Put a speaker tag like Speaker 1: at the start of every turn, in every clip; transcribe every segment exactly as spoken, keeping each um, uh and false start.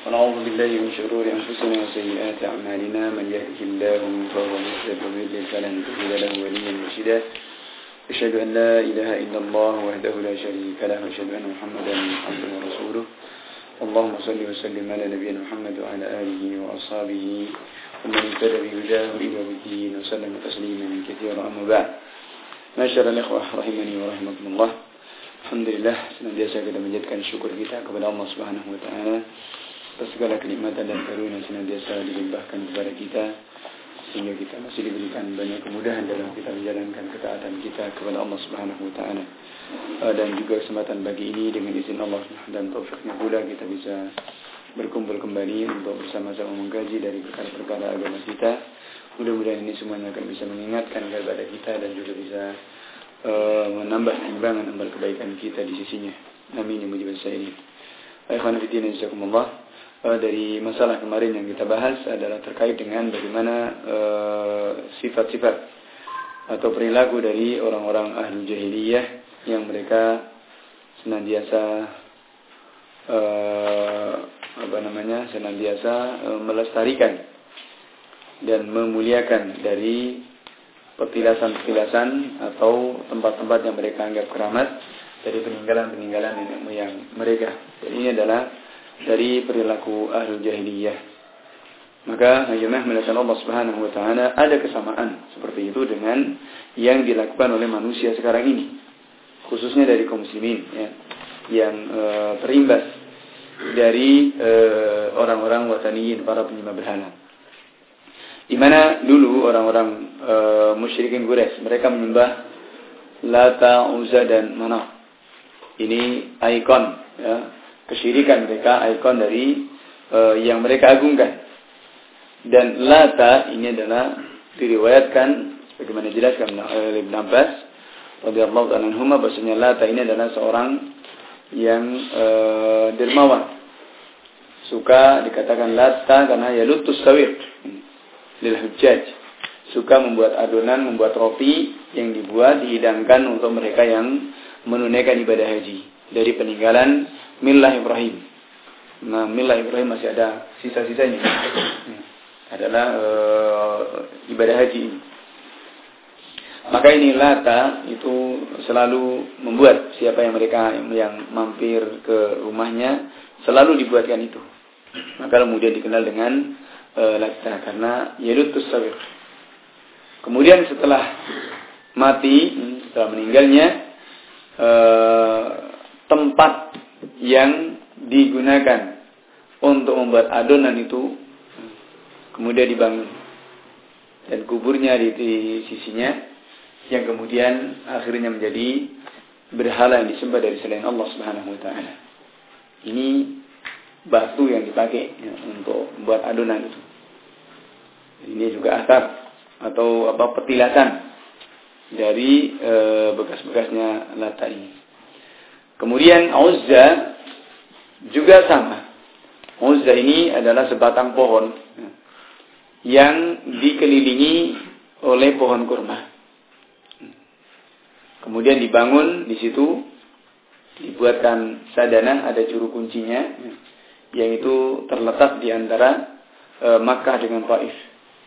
Speaker 1: ونعوذ بالله من شرور أنفسنا وسيئات أعمالنا من يهده الله فهو مهتد ومن يضلل فلن تجد له وليا مرشدا أشهد أن لا إله إلا الله وحده لا شريك له وأشهد أن محمدا عبده ورسوله اللهم صل وسلم على نبينا محمد وعلى آله وأصحابه ومن اهتدى بهداه إلى يوم الدين وسلم تسليما كثيرا أما بعد. Masyaallah ikhwah rahimani wa rahimakumullah. Alhamdulillah, senantiasa kita menjadikan syukur kita kepada Allah Subhanahu wa taala atas segala kenikmatan dan karunia senantiasa dilimpahkan kepada kita sehingga kita masih diberikan banyak kemudahan dalam kita menjalankan ketaatan kita kepada Allah Subhanahu wa taala. Dan juga kesempatan bagi ini dengan izin Allah dan taufiknya pula kita bisa berkumpul kembali untuk bersama-sama mengkaji dari perkara-perkara agama kita. Mudah-mudahan ini semuanya akan bisa mengingatkan kepada kita dan juga bisa uh, menambah timbangan amal kebaikan kita di sisinya. Amin ya mujibal sa'ilin. Ikhwan fillah jazakumullah. Uh, dari masalah kemarin yang kita bahas adalah terkait dengan bagaimana uh, sifat-sifat atau perilaku dari orang-orang ahli jahiliyah yang mereka senantiasa uh, apa namanya senantiasa uh, melestarikan dan memuliakan dari petilasan-petilasan atau tempat-tempat yang mereka anggap keramat dari peninggalan-peninggalan nenek moyang mereka. Jadi ini adalah dari perilaku ahlul jahiliyah. Maka ayamah melihat Allah Subhanahu wa taala ada kesamaan seperti itu dengan yang dilakukan oleh manusia sekarang ini, khususnya dari kaum muslimin ya, yang e, terimbas dari e, orang-orang wataniyin, para penyembah berhala. Di mana dulu orang-orang e, musyrikin Quraisy mereka menyembah Lata, Uzza dan Manat. Ini ikon ya, kesyirikan mereka, ikon dari e, yang mereka agungkan. Dan Lata ini adalah diriwayatkan bagaimana dijelaskan oleh Ibn Abbas radhiyallahu ta'ala anhuma bahwasanya Lata ini adalah seorang yang e, dermawan. Suka dikatakan Lata karena ya lutus sawir lil hujjaj, suka membuat adonan, membuat roti yang dibuat dihidangkan untuk mereka yang menunaikan ibadah haji dari peninggalan Millah Ibrahim. Nah, Millah Ibrahim masih ada sisa-sisanya. Adalah e, ibadah haji ini. Maka ini Lata itu selalu membuat siapa yang mereka yang mampir ke rumahnya selalu dibuatkan itu. Maka kemudian dikenal dengan Lata karena yalutus sawir. Kemudian setelah mati, setelah meninggalnya, eh, tempat yang digunakan untuk membuat adonan itu kemudian dibangun dan kuburnya di, di sisinya, yang kemudian akhirnya menjadi berhala yang disembah dari selain Allah Subhanahu wa taala. Ini batu yang dipakai ya, untuk membuat adonan itu. Ini juga asar atau apa petilasan dari e, bekas-bekasnya Lata ini. Kemudian Uzza juga sama. Uzza ini adalah sebatang pohon ya, yang dikelilingi oleh pohon kurma. Kemudian dibangun di situ, dibuatkan sadana, ada juru kuncinya, ya, yang itu terletak di antara e, Makkah dengan Taif.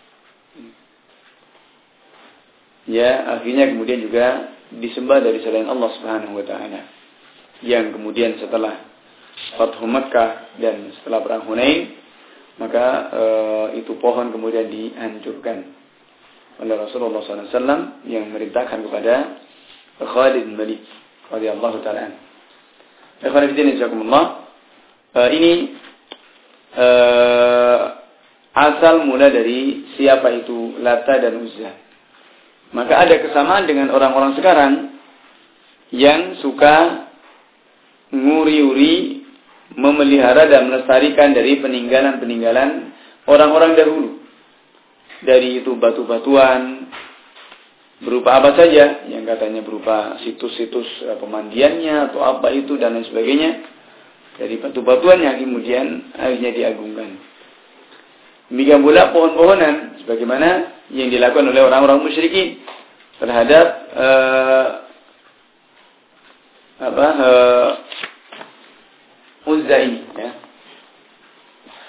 Speaker 1: Ya, akhirnya kemudian juga disembah dari selain Allah Subhanahu wa taala. Yang kemudian setelah Fathu Makkah dan setelah perang Hunain, maka e, itu pohon kemudian dihancurkan oleh Rasulullah sallallahu alaihi wasallam yang memerintahkan kepada Khalid bin Walid radhiyallahu taala. Ikhwan fillah jazakumullah. Uh, ini uh, asal mula dari siapa itu Lata dan Uzza. Maka ada kesamaan dengan orang-orang sekarang yang suka nguri-uri, memelihara dan melestarikan dari peninggalan-peninggalan orang-orang dahulu. Dari itu batu-batuan berupa apa saja, yang katanya berupa situs-situs pemandiannya atau apa itu dan lain sebagainya. Dari batu-batuan yang kemudian akhirnya diagungkan. Demikian pula pohon-pohonan sebagaimana yang dilakukan oleh orang-orang musyrikin terhadap uh, apa uh, Uzza ini ya.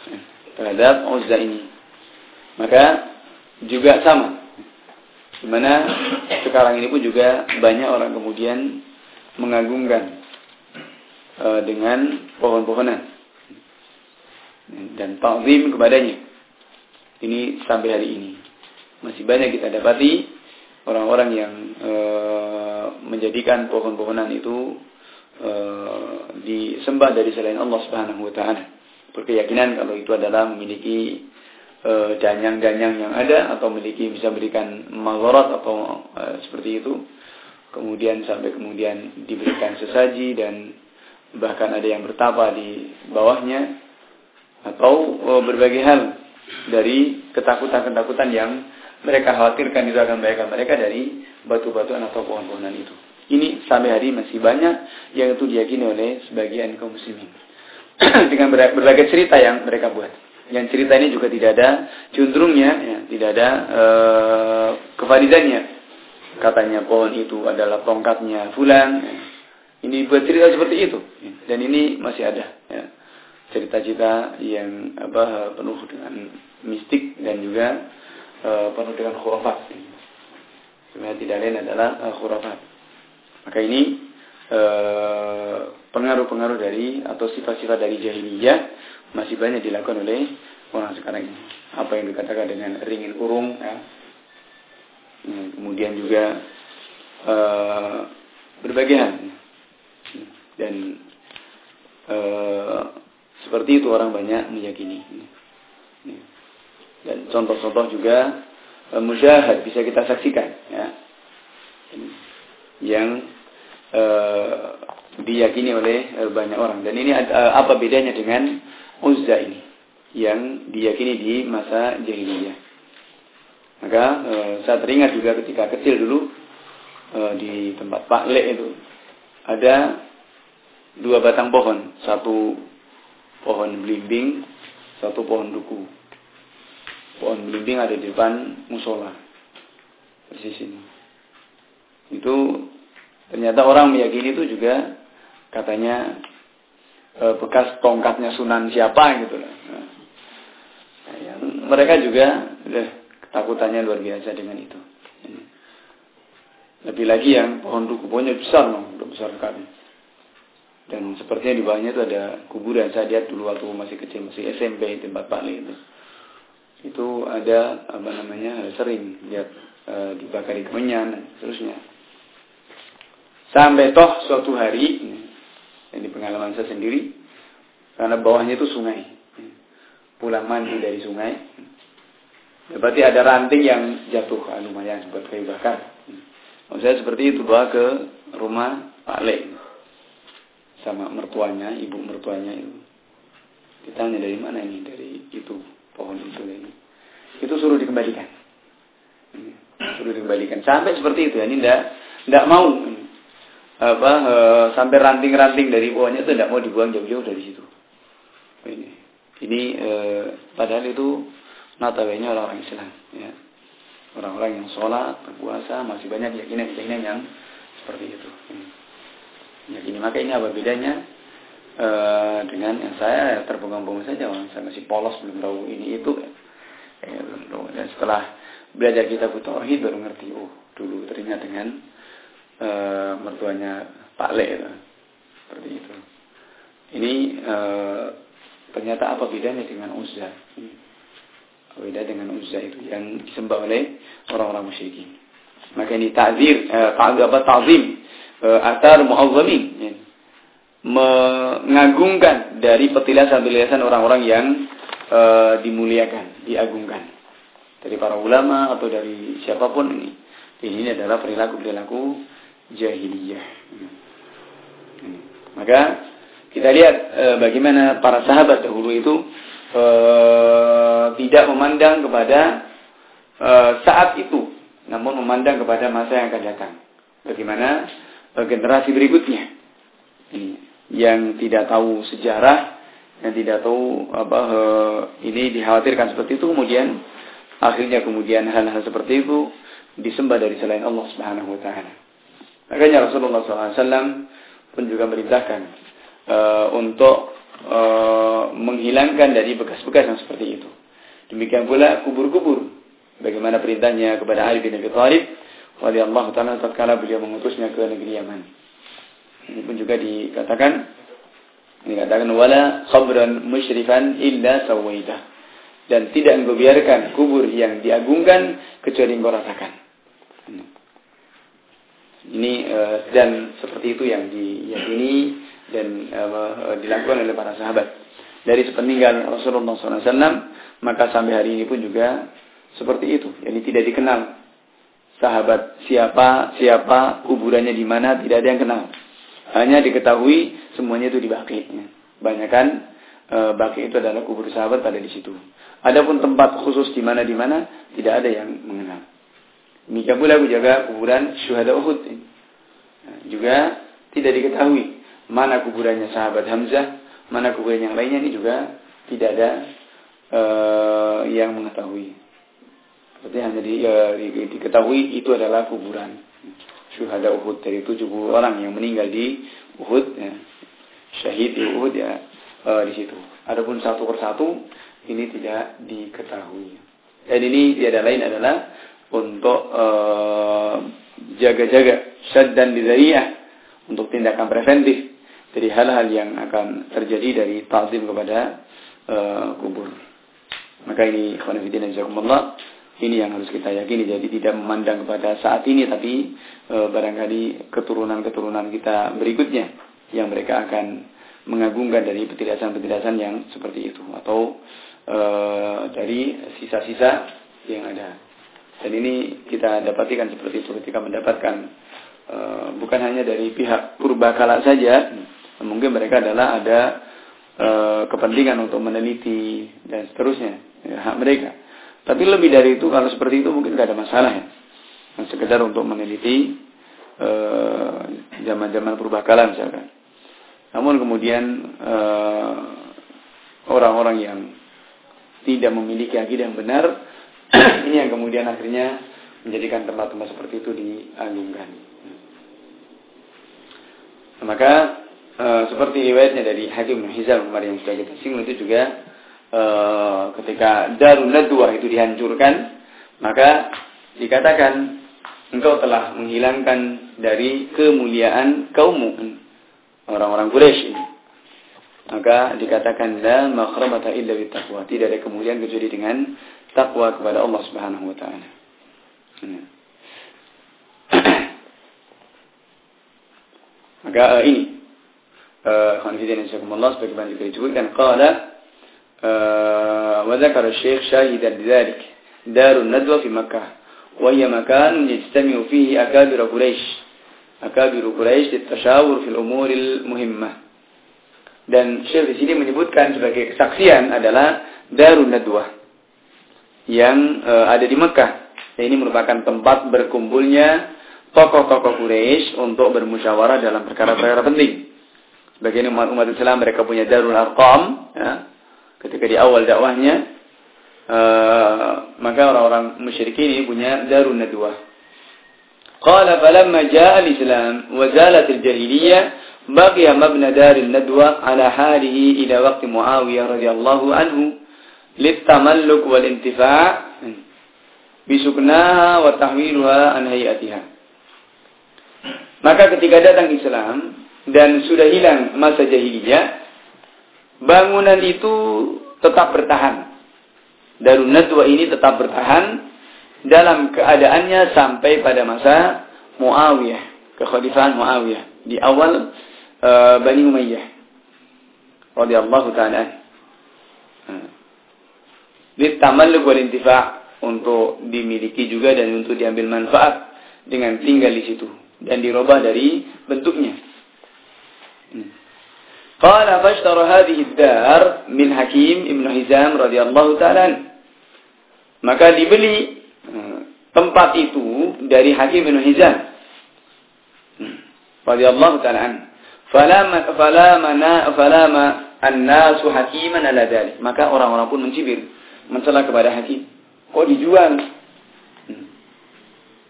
Speaker 1: terhadap Uzza ini. Maka juga sama, di mana sekarang ini pun juga banyak orang kemudian mengagungkan uh, dengan pohon-pohonan dan ta'zim kepadanya. Ini sampai hari ini masih banyak kita dapati orang-orang yang uh, menjadikan pohon-pohonan itu uh, disembah dari selain Allah Subhanahu wa taala. Berkeyakinan kalau itu adalah memiliki uh, danyang-danyang yang ada atau memiliki bisa berikan mazarat atau uh, seperti itu. Kemudian sampai kemudian diberikan sesaji dan bahkan ada yang bertapa di bawahnya atau uh, berbagai hal dari ketakutan-ketakutan yang mereka khawatirkan itu akan membahayakan mereka dari batu-batuan atau pohon-pohonan itu. Ini sampai hari masih banyak yang itu diyakini oleh sebagian kaum muslimin. Dengan berbagai cerita yang mereka buat. Yang cerita ini juga tidak ada cenderungnya, ya, tidak ada uh, kevalidannya. Katanya pohon itu adalah tongkatnya fulan. Ya. Ini buat cerita seperti itu. Ya. Dan ini masih ada. Ya. Cerita-cerita yang apa penuh dengan mistik dan juga uh, penuh dengan khurafat. Sebenarnya tidak lain adalah uh, khurafat. Maka ini uh, pengaruh-pengaruh dari atau sifat-sifat dari jahiliyah masih banyak dilakukan oleh orang sekarang ini. Apa yang dikatakan dengan ringin urung, ya. Kemudian juga uh, berbagai hal. Dan uh, seperti itu orang banyak meyakini. Dan contoh-contoh juga uh, musyahad bisa kita saksikan, ya. Yang uh, diyakini oleh uh, banyak orang. Dan ini uh, apa bedanya dengan Uzza ini yang diyakini di masa jahiliyah. Maka uh, saya teringat juga ketika kecil dulu uh, di tempat Pak Le itu ada dua batang pohon, satu pohon belimbing, satu pohon duku. Pohon belimbing ada di depan musola, persis ini. Itu ternyata orang meyakini itu juga katanya e, bekas tongkatnya Sunan siapa gitu lah. Nah, yang mereka juga udah ketakutannya luar biasa dengan itu. Lebih lagi yang pohon duku, pohonnya besar loh, udah besar sekali. Dan sepertinya di bawahnya itu ada kuburan. Saya lihat dulu waktu masih kecil, masih S M P tempat Pak Le itu. Itu ada apa namanya sering lihat e, dibakar di kemenyan dan seterusnya. Sampai toh suatu hari, ini pengalaman saya sendiri, karena bawahnya itu sungai. Pulang mandi dari sungai, berarti ada ranting yang jatuh, lumayan buat kayu bakar. Saya seperti itu bawa ke rumah Pak Le sama mertuanya, ibu mertuanya itu. Ditanya dari mana ini, dari itu pohon itu ini. Itu suruh dikembalikan, suruh dikembalikan sampai seperti itu. Ini tidak tidak mau. Apa e, sampai ranting-ranting dari pohonnya itu tidak mau dibuang jauh-jauh dari situ. Ini, ini e, padahal itu notabene orang-orang Islam, ya. Orang-orang yang sholat, berpuasa, masih banyak keyakinan-keyakinan yang seperti itu. Ya, ini maka ini apa bedanya e, dengan yang saya terbengong-bengong saja, saya masih polos belum tahu ini itu. Ya, belum tahu. Dan setelah belajar kitab tauhid baru ngerti, oh dulu teringat dengan Uh, mertuanya Pak Le itu. Seperti itu. Ini uh, ternyata apa bedanya dengan Uzza? Apa beda dengan Uzza itu yang disembah oleh orang-orang musyrikin? Maka ini ta'zir, uh, apa ta'zim, uh, atar mu'azzamin, ya. Mengagungkan dari petilasan-petilasan orang-orang yang uh, dimuliakan, diagungkan. Dari para ulama atau dari siapapun ini. Ini adalah perilaku-perilaku jahiliyah. Maka kita lihat e, bagaimana para sahabat dahulu itu e, tidak memandang kepada e, saat itu, namun memandang kepada masa yang akan datang. Bagaimana e, generasi berikutnya ini, yang tidak tahu sejarah, yang tidak tahu apa e, ini dikhawatirkan seperti itu, kemudian akhirnya kemudian hal-hal seperti itu disembah dari selain Allah Subhanahu wa taala. Makanya Rasulullah shallallahu alaihi wasallam pun juga merintahkan uh, untuk uh, menghilangkan dari bekas-bekas yang seperti itu. Demikian pula kubur-kubur. Bagaimana perintahnya kepada Ali bin Abi Thalib radhiyallahu ta'ala tatkala beliau mengutusnya ke negeri Yaman. Ini pun juga dikatakan dikatakan wala qabran musyrifan illa sawaitah. Dan tidak engkau biarkan kubur yang diagungkan kecuali engkau ratakan. Ini uh, dan seperti itu yang diyakini dan uh, dilakukan oleh para sahabat. Dari sepeninggal Rasulullah shallallahu alaihi wasallam, maka sampai hari ini pun juga seperti itu. Jadi tidak dikenal sahabat siapa, siapa, kuburannya di mana, tidak ada yang kenal. Hanya diketahui semuanya itu di Baqi. Banyakan e, Baqi itu adalah kubur sahabat pada di situ. Adapun tempat khusus di mana di mana tidak ada yang mengenal. Demikian pula menjaga kuburan syuhada Uhud. Nah, juga tidak diketahui mana kuburannya sahabat Hamzah, mana kuburan yang lainnya, ini juga tidak ada e, yang mengetahui. Berarti hanya di, e, di, diketahui itu adalah kuburan syuhada Uhud, dari tujuh puluh orang yang meninggal di Uhud, ya. Syahid di Uhud ya e, di situ. Adapun satu persatu ini tidak diketahui. Dan ini tiada lain adalah untuk e, jaga-jaga syaddan lidzariyah, untuk tindakan preventif dari hal-hal yang akan terjadi dari ta'zim kepada e, kubur. Maka ini ikhwan fillah jazakumullah, ini yang harus kita yakini. Jadi tidak memandang kepada saat ini, tapi e, barangkali keturunan-keturunan kita berikutnya yang mereka akan mengagungkan dari petilasan-petilasan yang seperti itu, atau e, dari sisa-sisa yang ada. Dan ini kita dapatikan seperti itu ketika mendapatkan e, bukan hanya dari pihak purbakala saja, mungkin mereka adalah ada e, kepentingan untuk meneliti dan seterusnya, ya, hak mereka. Tapi lebih dari itu, kalau seperti itu mungkin tidak ada masalah ya. Yang sekedar untuk meneliti e, zaman-zaman purbakala misalkan. Namun kemudian e, orang-orang yang tidak memiliki akidah yang benar, ini yang kemudian akhirnya menjadikan tempat-tempat seperti itu diagungkan. Maka e, seperti riwayatnya dari Hakim bin Hizam kemarin yang sudah kita singgung, itu juga e, ketika Darun Nadwah itu dihancurkan, maka dikatakan engkau telah menghilangkan dari kemuliaan kaummu, orang-orang Quraisy ini. Maka dikatakan la makhramata illa bittaqwa, tidak ada kemuliaan kecuali dengan takwa kepada Allah Subhanahu wa taala. Hmm. Maka uh, ini khonfidin insyaallah sebagaimana juga disebutkan qala wa dzakara Syekh syahidan lidzalik Darun Nadwa fi Makkah wa hiya makan yajtami'u fihi akabir Quraisy akabir Quraisy litashawur fil umuril muhimmah. Dan Syekh di sini menyebutkan sebagai kesaksian adalah Darun Nadwa yang uh, ada di Mekah. Ini merupakan tempat berkumpulnya tokoh-tokoh Quraisy untuk bermusyawarah dalam perkara-perkara penting. Sebagian umat-umat Islam mereka punya Darul Arqam, ya, ketika di awal dakwahnya, uh, maka orang-orang musyrikin ini punya Darun Nadwa. Qala falamma jaa al-Islam wa zalat al-jahiliyah baqiya mabna Darul Nadwa ala halihi ila waqti Muawiyah radhiyallahu anhu litamalluk wal intifa' bisuknaha wa tahwiluha an hayatiha. Maka ketika datang Islam dan sudah hilang masa jahiliyah, bangunan itu tetap bertahan. Darun Nadwa ini tetap bertahan dalam keadaannya sampai pada masa Muawiyah, kekhalifahan Muawiyah di awal uh, Bani Umayyah radhiyallahu ta'ala. Litamalluk wal intifa', untuk dimiliki juga dan untuk diambil manfaat dengan tinggal di situ dan dirubah dari bentuknya. Qala fashtara hadhihi ad-dar min Hakim ibn Hizam radhiyallahu ta'ala. Maka dibeli tempat itu dari Hakim ibn Hizam radhiyallahu ta'ala. Falama falama falama an-nasu hakiman ala dzalik. Maka orang-orang pun mencibir, mencela kepada Hakim. Kok dijual?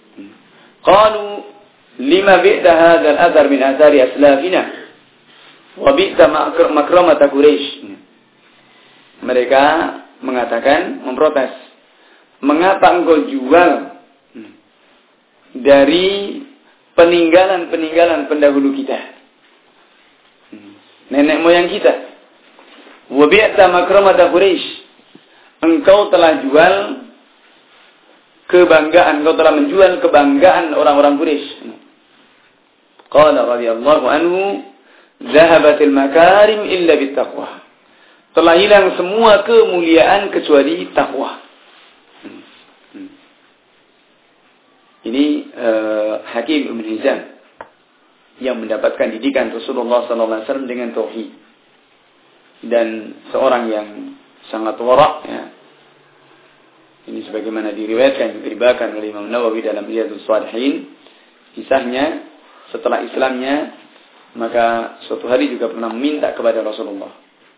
Speaker 1: Qalu lima bi'ta hadzal athar min athari aslafina. Wa bi'sa makramata Quraisy. Mereka mengatakan, memprotes. Mengapa engkau jual dari peninggalan-peninggalan pendahulu kita? Nenek moyang kita. Wa bi'sa makramata Quraisy. Engkau telah jual kebanggaan, engkau telah menjual kebanggaan orang-orang Quraisy. Qala radhiyallahu anhu, "Dhahabatil makarim illa bittaqwa." Telah hilang semua kemuliaan kecuali takwa. Ini uh, Hakim Ibn Hizam yang mendapatkan didikan Rasulullah sallallahu alaihi wasallam dengan tauhid, dan seorang yang sangat wara', ya. Ini sebagaimana diriwayatkan diriwayatkan oleh Imam Nawawi dalam Riyadhus Shalihin, kisahnya setelah Islamnya, maka suatu hari juga pernah meminta kepada Rasulullah,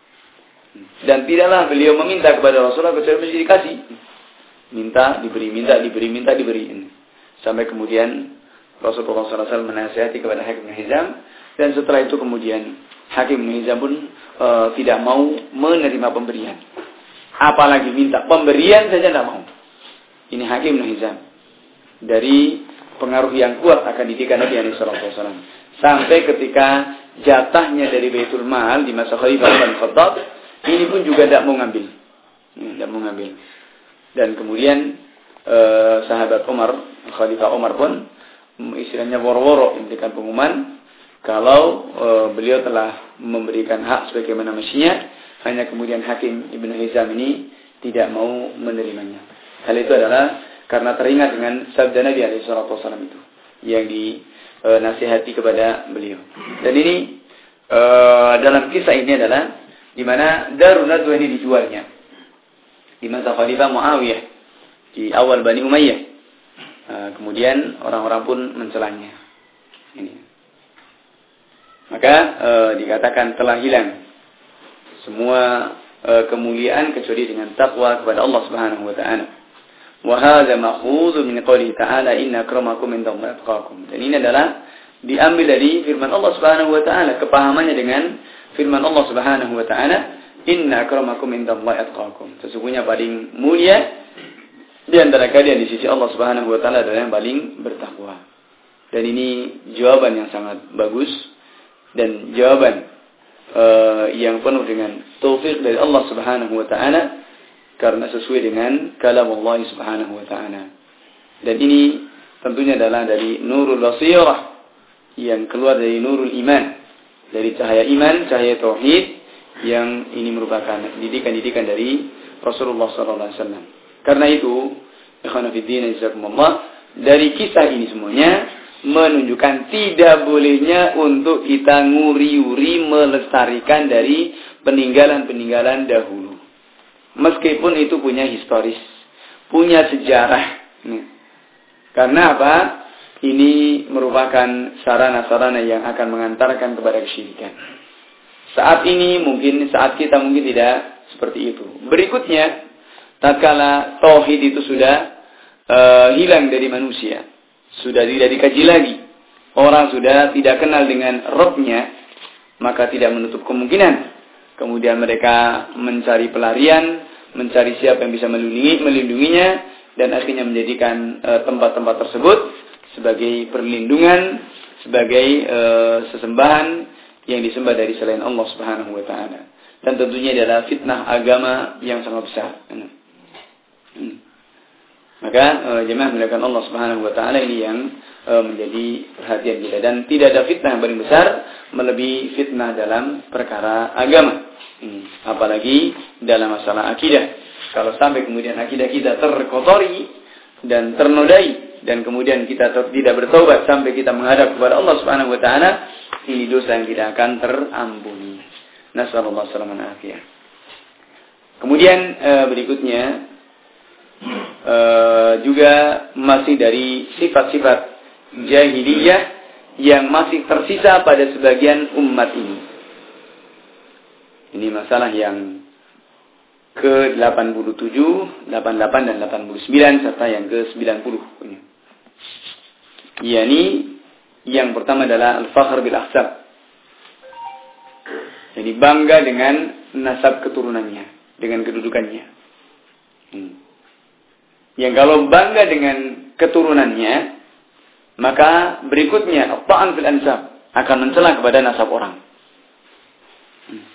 Speaker 1: dan tidaklah beliau meminta kepada Rasulullah kecuali mesti dikasih, minta diberi, minta diberi, minta diberi, sampai kemudian Rasulullah sallallahu alaihi wasallam menasihati kepada Hakim bin Hizam, dan setelah itu kemudian Hakim bin Hizam pun e, tidak mau menerima pemberian, apalagi minta pemberian saja tidak mau. Ini Hakim bin Hizam dari pengaruh yang kuat akan didikan Nabi sallallahu alaihi wasallam, sampai ketika jatahnya dari Baitul Mal di masa Khalifah Umar bin Khattab, ini pun juga tidak mau ngambil, tidak mau ngambil. Dan kemudian eh, sahabat Umar, Khalifah Umar pun istilahnya woro-woro memberikan pengumuman kalau eh, beliau telah memberikan hak sebagaimana mestinya, hanya kemudian Hakim Ibn Hizam ini tidak mau menerimanya. Hal itu adalah karena teringat dengan sabda Nabi alaihi wasallam itu yang dinasihati kepada beliau. Dan ini eh, dalam kisah ini adalah di mana Darun Nadwa ini dijualnya di masa Khalifah Muawiyah di awal Bani Umayyah. Uh, kemudian orang-orang pun mencelanya. Ini. Maka uh, dikatakan telah hilang semua uh, kemuliaan kecuali dengan takwa kepada Allah Subhanahu wa taala. Wa hadza ma'khudhu min qouli ta'ala inna akramakum indallahi atqakum. Dan ini adalah diambil dari firman Allah Subhanahu wa taala, kepahamannya dengan firman Allah Subhanahu wa taala, inna akramakum indallahi atqakum. Sesungguhnya paling mulia di antara kalian di sisi Allah Subhanahu wa taala adalah yang paling bertakwa. Dan ini jawaban yang sangat bagus dan jawaban uh, yang penuh dengan taufik dari Allah Subhanahu wa taala, karena sesuai dengan kalam Allah Subhanahu wa taala. Dan ini tentunya adalah dari nurul basirah yang keluar dari nurul iman, dari cahaya iman, cahaya tauhid, yang ini merupakan didikan-didikan dari Rasulullah sallallahu alaihi wasallam. Karena itu, ikhwan fillah jazakumullah, dari kisah ini semuanya menunjukkan tidak bolehnya untuk kita nguri-uri melestarikan dari peninggalan-peninggalan dahulu. Meskipun itu punya historis, punya sejarah. Karena apa? Ini merupakan sarana-sarana yang akan mengantarkan kepada kesyirikan. Saat ini mungkin, saat kita mungkin tidak seperti itu. Berikutnya, tatkala tauhid itu sudah uh, hilang dari manusia, sudah tidak dikaji lagi, orang sudah tidak kenal dengan Rabb-nya, maka tidak menutup kemungkinan kemudian mereka mencari pelarian, mencari siapa yang bisa melindungi, melindunginya, dan akhirnya menjadikan uh, tempat-tempat tersebut sebagai perlindungan, sebagai uh, sesembahan yang disembah dari selain Allah Subhanahu wa taala. Dan tentunya adalah fitnah agama yang sangat besar. Hmm. Maka uh, jemaah melakukan Allah Subhanahu wa taala ini yang uh, menjadi perhatian kita, dan tidak ada fitnah yang paling besar melebihi fitnah dalam perkara agama. Hmm. Apalagi dalam masalah akidah. Kalau sampai kemudian akidah kita terkotori dan ternodai, dan kemudian kita tidak bertaubat sampai kita menghadap kepada Allah Subhanahu wa taala, ini dosa yang tidak akan terampuni. Nasallallahu alaihi wasallam. Kemudian uh, berikutnya uh, juga masih dari sifat-sifat jahiliyah yang masih tersisa pada sebagian umat ini. Ini masalah yang ke delapan puluh tujuh, delapan puluh delapan dan delapan puluh sembilan serta yang ke sembilan puluh. yakni yang pertama adalah al-fakhr bil ahsab. Jadi bangga dengan nasab keturunannya, dengan kedudukannya. Hmm. Yang kalau bangga dengan keturunannya, maka berikutnya ta'an fil ansab, akan mencela kepada nasab orang. Hmm.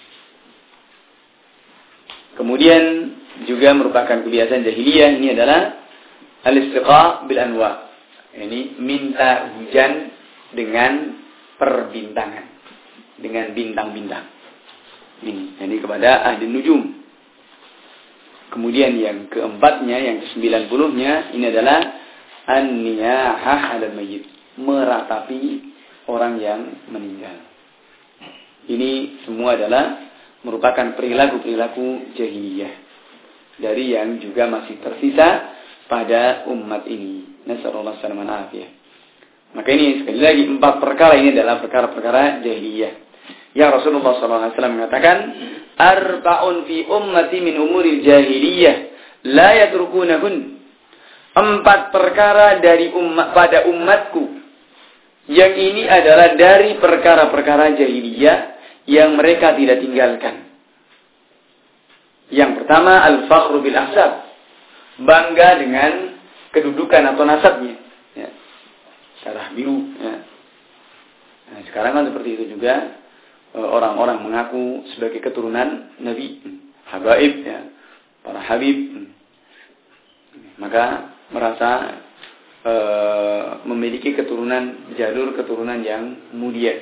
Speaker 1: Kemudian juga merupakan kebiasaan jahiliyah ini adalah al-istiqa bil anwa. Ini minta hujan dengan perbintangan, dengan bintang-bintang. Ini, jadi kepada ahli nujum. Kemudian yang keempatnya, yang kesembilan puluhnya, ini adalah an-niyahah 'alal mayyit, meratapi orang yang meninggal. Ini semua adalah merupakan perilaku-perilaku jahiliyah dari yang juga masih tersisa pada umat ini. Nasallallahu alaihi wasallam. Maka ini sekali lagi empat perkara ini adalah perkara-perkara jahiliyah. Ya Rasulullah sallallahu alaihi wasallam mengatakan, arba'un fi ummati min umuril jahiliyah la yatrukunahun. Empat perkara dari umat pada umatku yang ini adalah dari perkara-perkara jahiliyah yang mereka tidak tinggalkan. Yang pertama, al-fakhru bil ahsab, bangga dengan kedudukan atau nasabnya. Ya. Darah biru. Ya. Nah, sekarang kan seperti itu juga, orang-orang mengaku sebagai keturunan Nabi, habaib, ya, para habib, maka merasa e, memiliki keturunan, jalur keturunan yang mulia.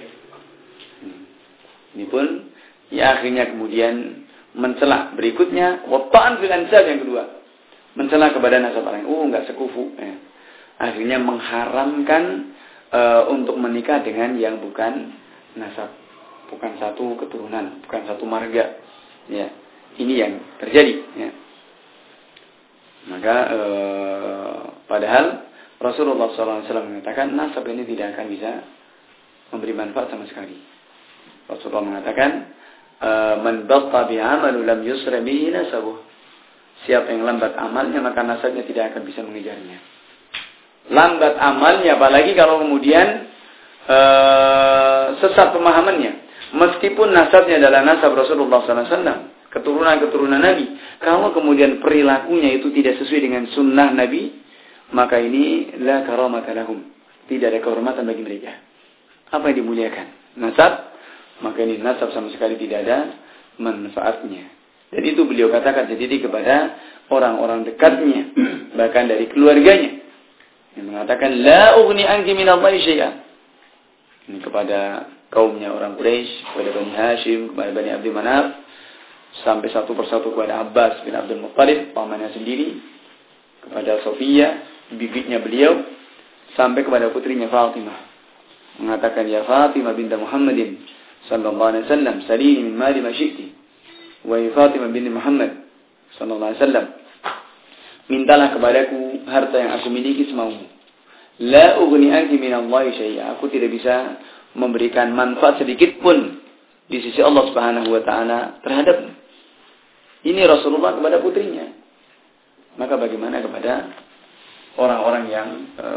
Speaker 1: Ini pun ya akhirnya kemudian mencela. Berikutnya wata'an fil ansab, yang kedua, mencela kepada nasab lain. Oh, enggak sekufu. Ya. Akhirnya mengharamkan e, untuk menikah dengan yang bukan nasab, bukan satu keturunan, bukan satu marga. Ya, ini yang terjadi. Ya. Maka e, padahal Rasulullah shallallahu alaihi wasallam mengatakan nasab ini tidak akan bisa memberi manfaat sama sekali. Rasulullah mengatakan, man batta bi amalu lam yusra bihi nasabuh. Siapa yang lambat amalnya, maka nasabnya tidak akan bisa mengejarnya. Lambat amalnya, apalagi kalau kemudian uh, sesat pemahamannya. Meskipun nasabnya adalah nasab Rasulullah shallallahu alaihi wasallam, keturunan-keturunan Nabi, kalau kemudian perilakunya itu tidak sesuai dengan sunnah Nabi, maka ini la karamata lahum, tidak ada kehormatan bagi mereka. Apa yang dimuliakan? Nasab, maka ini nasab sama sekali tidak ada manfaatnya. Dan itu beliau katakan sendiri kepada orang-orang dekatnya, bahkan dari keluarganya, yang mengatakan la ughni anki minallahi syai'an. Ini kepada kaumnya orang Quraisy, kepada Bani Hashim, kepada Bani Abdi Manaf, sampai satu persatu kepada Abbas bin Abdul Muttalib, pamannya sendiri, kepada Sofia, bibitnya beliau, sampai kepada putrinya Fatimah. Mengatakan, ya Fatimah binti Muhammadin sallallahu alaihi wasallam, salini min mali ma syi'ti. Wa Fatimah binti Muhammad sallallahu alaihi wasallam, mintalah kepadaku harta yang aku miliki semaumu. La ughni anki minallahi syai'a. Aku tidak bisa memberikan manfaat sedikit pun di sisi Allah Subhanahu wa taala terhadapmu. Ini Rasulullah kepada putrinya. Maka bagaimana kepada orang-orang yang e,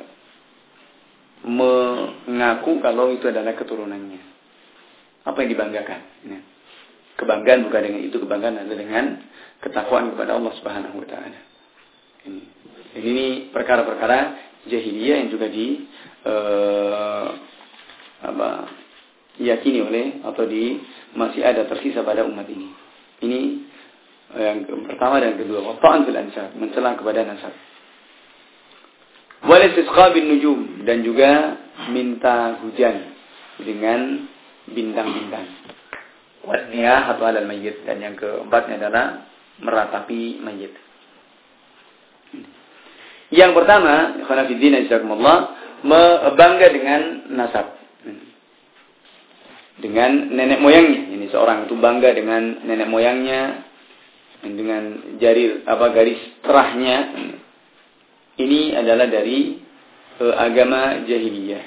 Speaker 1: mengaku kalau itu adalah keturunannya? Apa yang dibanggakan? Ini. Kebanggaan bukan dengan itu, kebanggaan adalah dengan ketakwaan kepada Allah Subhanahu wa taala. Ini. Ini perkara-perkara jahiliyah yang juga di uh, apa diyakini oleh atau di masih ada tersisa pada umat ini. Ini uh, yang pertama dan kedua, wata'an fil ansab, mencela kepada nasab. Wal istisqa bin nujum, dan juga minta hujan dengan bintang-bintang. Wa niyahatu 'alal mayyit, dan yang keempatnya adalah meratapi mayit. Yang pertama, ikhwan fillah jazakumullah, bangga dengan nasab, dengan nenek moyangnya. Ini seorang itu bangga dengan nenek moyangnya, dengan jari apa garis terahnya. Ini adalah dari uh, agama jahiliyah.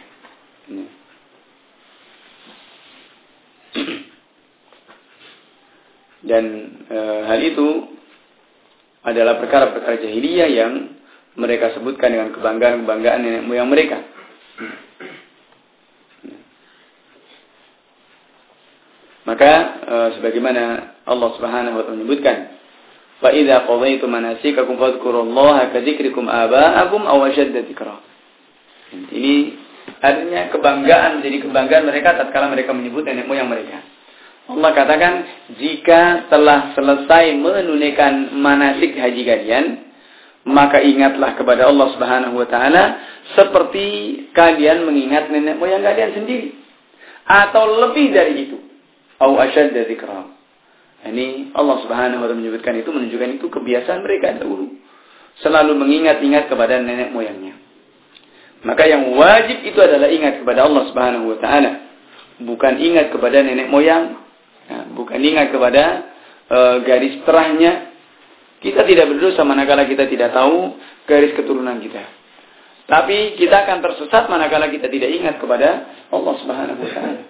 Speaker 1: Dan uh, hal itu adalah perkara-perkara jahiliyah yang mereka sebutkan dengan kebanggaan-kebanggaan nenek moyang mereka. Maka Maka e, sebagaimana Allah Subhanahu wa taala menyebutkan, fa idza qadaytum manasikakum fadhkurullaha ka dzikrikum aba'akum aw ashadda dzikra. Ini artinya kebanggaan, jadi kebanggaan mereka tatkala mereka menyebut nenek moyang mereka. Allah katakan, jika telah selesai menunaikan manasik haji kalian, maka ingatlah kepada Allah Subhanahu wa taala seperti kalian mengingat nenek moyang kalian sendiri, atau lebih dari itu. Aw ashadda dzikra. Ini Allah Subhanahu wa taala menyebutkan itu, menunjukkan itu kebiasaan mereka dahulu, selalu mengingat-ingat kepada nenek moyangnya. Maka yang wajib itu adalah ingat kepada Allah Subhanahu wa taala, bukan ingat kepada nenek moyang, bukan ingat kepada uh, garis terahnya. Kita tidak berdosa manakala kita tidak tahu garis keturunan kita. Tapi kita akan tersesat manakala kita tidak ingat kepada Allah Subhanahu wa taala.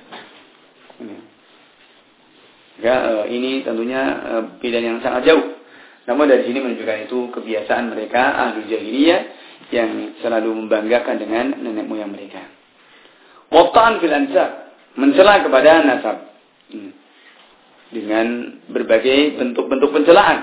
Speaker 1: Ya, ini tentunya pilihan yang sangat jauh. Namun dari sini menunjukkan itu kebiasaan mereka ahlul jahiliyah yang selalu membanggakan dengan nenek moyang mereka. Wata'an fil ansab, mencela kepada nasab dengan berbagai bentuk-bentuk pencelaan.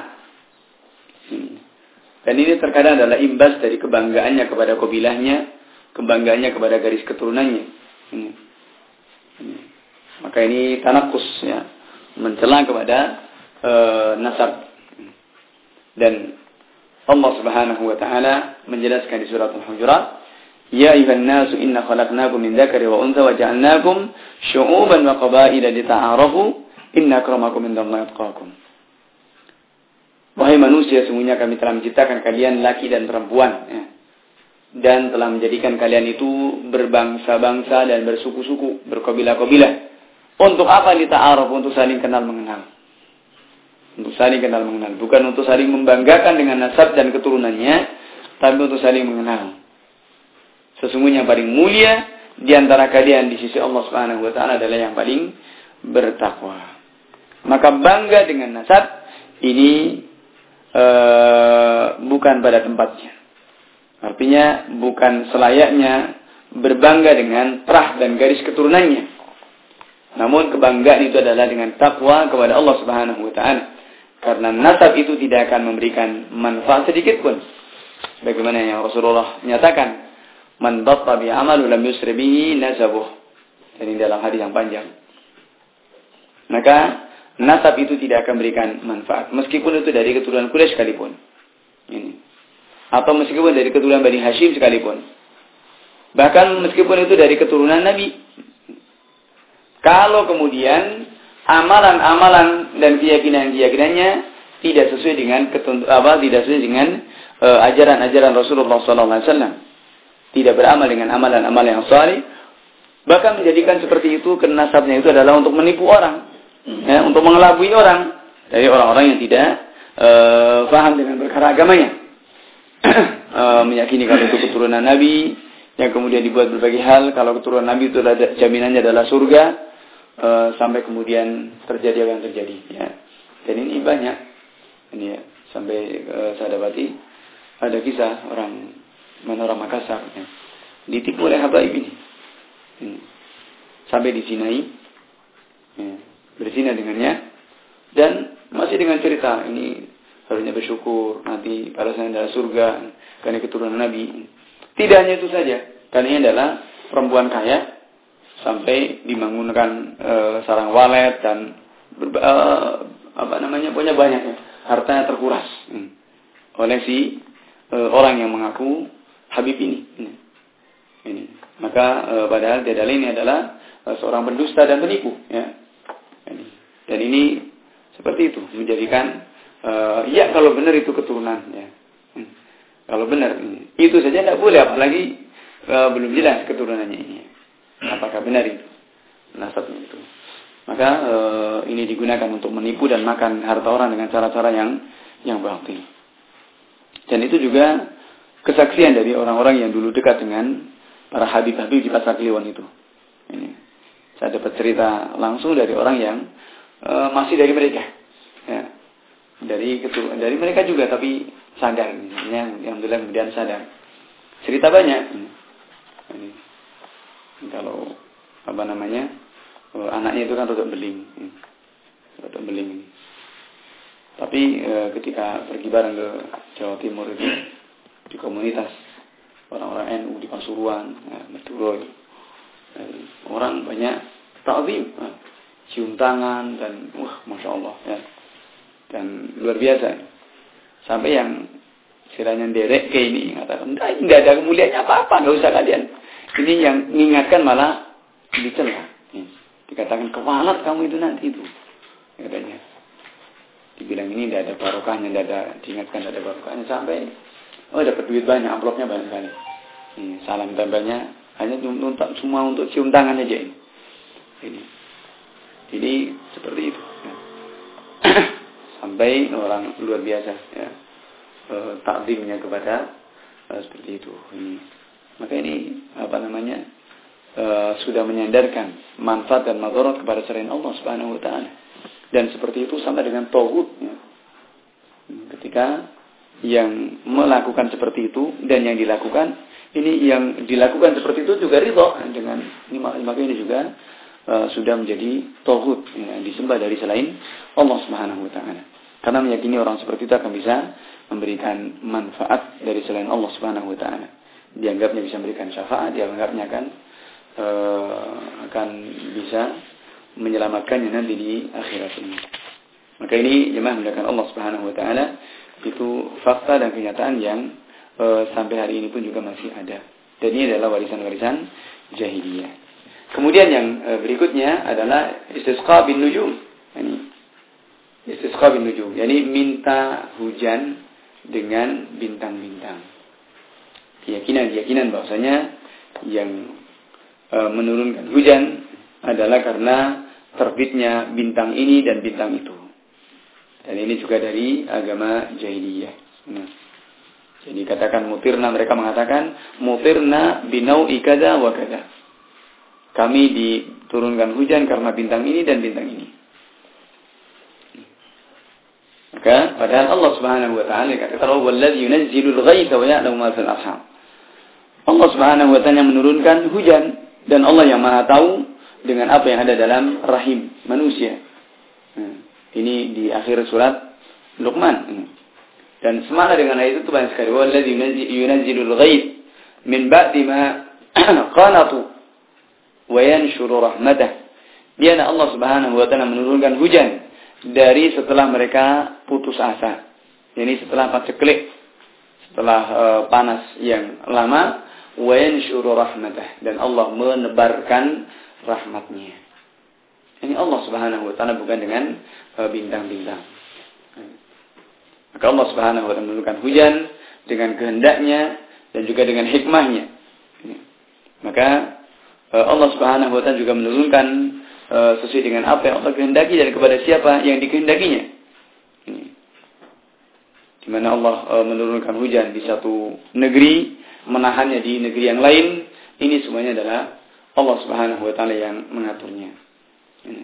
Speaker 1: Dan ini terkadang adalah imbas dari kebanggaannya kepada kabilahnya, kebanggaannya kepada garis keturunannya. Ini. Ini. Maka ini tanakus, ya, mencela kepada e, nasab. Dan Allah Subhanahu wa taala menjelaskan di surat Al-Hujurat, ya ayyuhan nasu inna khalaqnakum min dzakari wa untha wa ja'alnakum syu'uban wa qabaila lita'arafu inna akramakum indallahi atqakum. Wahai manusia, sungguhnya kami telah menciptakan kalian laki dan perempuan, ya, dan telah menjadikan kalian itu berbangsa-bangsa dan bersuku-suku, berkabilah-kabilah. Untuk apa? Lita'aruf, untuk saling kenal mengenal. Untuk saling kenal mengenal. Bukan untuk saling membanggakan dengan nasab dan keturunannya, tapi untuk saling mengenal. Sesungguhnya yang paling mulia di antara kalian di sisi Allah Subhanahu wa taala adalah yang paling bertakwa. Maka bangga dengan nasab ini uh, bukan pada tempatnya. Artinya bukan selayaknya berbangga dengan terah dan garis keturunannya. Namun kebanggaan itu adalah dengan takwa kepada Allah Subhanahu wa taala. Karena nasab itu tidak akan memberikan manfaat sedikit pun. Sebagaimana yang Rasulullah nyatakan, man batta bi amalu lam yusri bihi nasabuh. Dan ini dalam hadis yang panjang. Maka nasab itu tidak akan memberikan manfaat, meskipun itu dari keturunan Quraisy sekalipun. Ini. Atau meskipun dari keturunan Bani Hashim sekalipun. Bahkan meskipun itu dari keturunan Nabi. Kalau kemudian amalan-amalan dan keyakinan-keyakinannya tidak sesuai dengan ketentu, apa tidak sesuai dengan uh, ajaran-ajaran Rasulullah sallallahu alaihi wasallam, tidak beramal dengan amalan-amalan yang saleh, bahkan menjadikan seperti itu karena nasabnya itu adalah untuk menipu orang, ya, untuk mengelabui orang dari orang-orang yang tidak uh, paham dengan perkara agamanya, uh, meyakini kalau itu keturunan Nabi, yang kemudian dibuat berbagai hal kalau keturunan Nabi itu ada, jaminannya adalah surga. Uh, sampai kemudian terjadi apa yang terjadi, ya. Dan ini banyak, ini ya, sampai uh, saya dapati ada kisah orang mana orang Makassar, ya, ditipu oleh habaib ini, hmm. sampai disinai, ya, berzina dengannya, dan masih dengan cerita ini harusnya bersyukur nanti balasannya adalah surga karena keturunan Nabi. Tidak hanya itu saja, karena ini adalah perempuan kaya. Sampai dibangunkan e, sarang walet dan berba, e, apa namanya punya banyak, ya, hartanya terkuras hmm. oleh si e, orang yang mengaku Habib ini. Ini, ini. Maka e, padahal dia ini adalah e, seorang pendusta dan penipu, ya. Ini. Dan ini seperti itu menjadikan e, ya kalau benar itu keturunan, ya. Hmm. Kalau benar ini. Itu saja tidak boleh, apalagi e, belum jelas keturunannya ini. Apakah benar itu nasabnya itu? Maka e, ini digunakan untuk menipu dan makan harta orang dengan cara-cara yang yang batil. Dan itu juga kesaksian dari orang-orang yang dulu dekat dengan para habib-habib di Pasar Kliwon itu. Ini saya dapat cerita langsung dari orang yang e, masih dari mereka, ya. Dari keturunan dari mereka juga, tapi sadar, yang yang bilang kemudian sadar. Cerita banyak. Ini. Ini. Kalau apa namanya anaknya itu kan rodok beling, Rada beling ini. Tapi e, ketika pergi bareng ke Jawa Timur itu di komunitas orang-orang N U di Pasuruan, ya, Madura, ya, orang banyak ta'zim, ya, cium tangan dan wah masya Allah ya, dan luar biasa. Sampai yang istilahnya derek ke ini mengatakan, tidak ada kemuliaannya apa-apa, nggak usah kalian. Ini yang mengingatkan malah dicela, ya. Dikatakan kewalat kamu itu nanti itu, katanya. Dibilang ini tidak ada barokahnya, tidak ada, diingatkan tidak ada barokahnya, sampai oh dapat duit banyak, amplopnya banyak sekali. Ini, salam tempelnya hanya untuk semua untuk cium tangan aja ini. Ini. Jadi seperti itu. Ya. Sampai orang luar biasa ya, e, takzimnya kepada e, seperti itu. Ini. Maka ini apa namanya e, sudah menyandarkan manfaat dan madarat kepada selain Allah Subhanahu Wa Taala. Dan seperti itu sama dengan tauhid. Ya. Ketika yang melakukan seperti itu dan yang dilakukan ini yang dilakukan seperti itu juga ridho dengan ini, maka ini juga uh, sudah menjadi tauhid ya, disembah dari selain Allah Subhanahu Wa Taala. Karena meyakini orang seperti itu akan bisa memberikan manfaat dari selain Allah Subhanahu Wa Taala. Dianggapnya bisa memberikan syafaat, dianggapnya akan uh, akan bisa menyelamatkannya nanti di akhirat ini. Maka ini jemaah muliakan Allah Subhanahu Wa Taala, itu fakta dan kenyataan yang e, sampai hari ini pun juga masih ada. Dan ini adalah warisan-warisan jahiliyah. Kemudian yang e, berikutnya adalah istisqa bin nujum. Ini istisqa bin nujum, yakni minta hujan dengan bintang-bintang. Keyakinan-keyakinan bahwasanya yang e, menurunkan hujan adalah karena terbitnya bintang ini dan bintang itu. Dan ini juga dari agama jahiliyah. Nah, jadi katakan mutirna, mereka mengatakan mutirna binau'i kada wa kada. Kami diturunkan hujan karena bintang ini dan bintang ini. Maka padahal Allah Subhanahu wa taala katakan wallazi yunazzilul ghaitha wa ya'lamu ma fil arham. Allah Subhanahu wa taala menurunkan hujan dan Allah yang Maha tahu dengan apa yang ada dalam rahim manusia. Nah, ini di akhir surat Luqman. Dan semana dengan ayat itu banyak sekali. Wallazi yunazzilul ghaith min ba'di ma qanatu wa yanshuru rahmatah. Dia Allah Subhanahu wa taala menurunkan hujan dari setelah mereka putus asa. Ini setelah paceklik, setelah uh, panas yang lama, wa yanshuru rahmatah, dan Allah menebarkan rahmatnya. Ini Allah Subhanahu wa taala bukan dengan uh, bintang-bintang. Maka Allah Subhanahu wa taala menurunkan hujan dengan kehendaknya dan juga dengan hikmahnya. Maka uh, Allah Subhanahu wa taala juga menurunkan uh, sesuai dengan apa yang Allah kehendaki dan kepada siapa yang dikehendakinya. Ini. Di mana Allah uh, menurunkan hujan di satu negeri, menahannya di negeri yang lain, ini semuanya adalah Allah Subhanahu wa taala yang mengaturnya. Ya.